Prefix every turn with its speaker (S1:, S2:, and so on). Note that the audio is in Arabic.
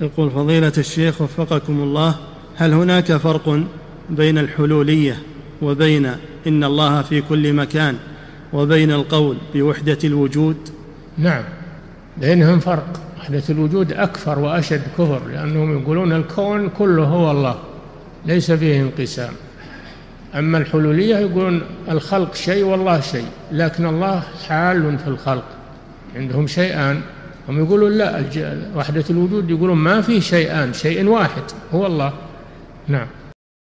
S1: يقول فضيلة الشيخ وفقكم الله، هل هناك فرق بين الحلولية وبين إن الله في كل مكان وبين القول بوحدة الوجود؟
S2: نعم، بينهم فرق. وحدة الوجود أكفر وأشد كفر، لأنهم يقولون الكون كله هو الله ليس فيه انقسام. أما الحلولية يقولون الخلق شيء والله شيء، لكن الله حال في الخلق، عندهم شيئان. هم يقولون لا، وحدة الوجود يقولون ما فيه شيئان، شيء واحد هو الله. نعم.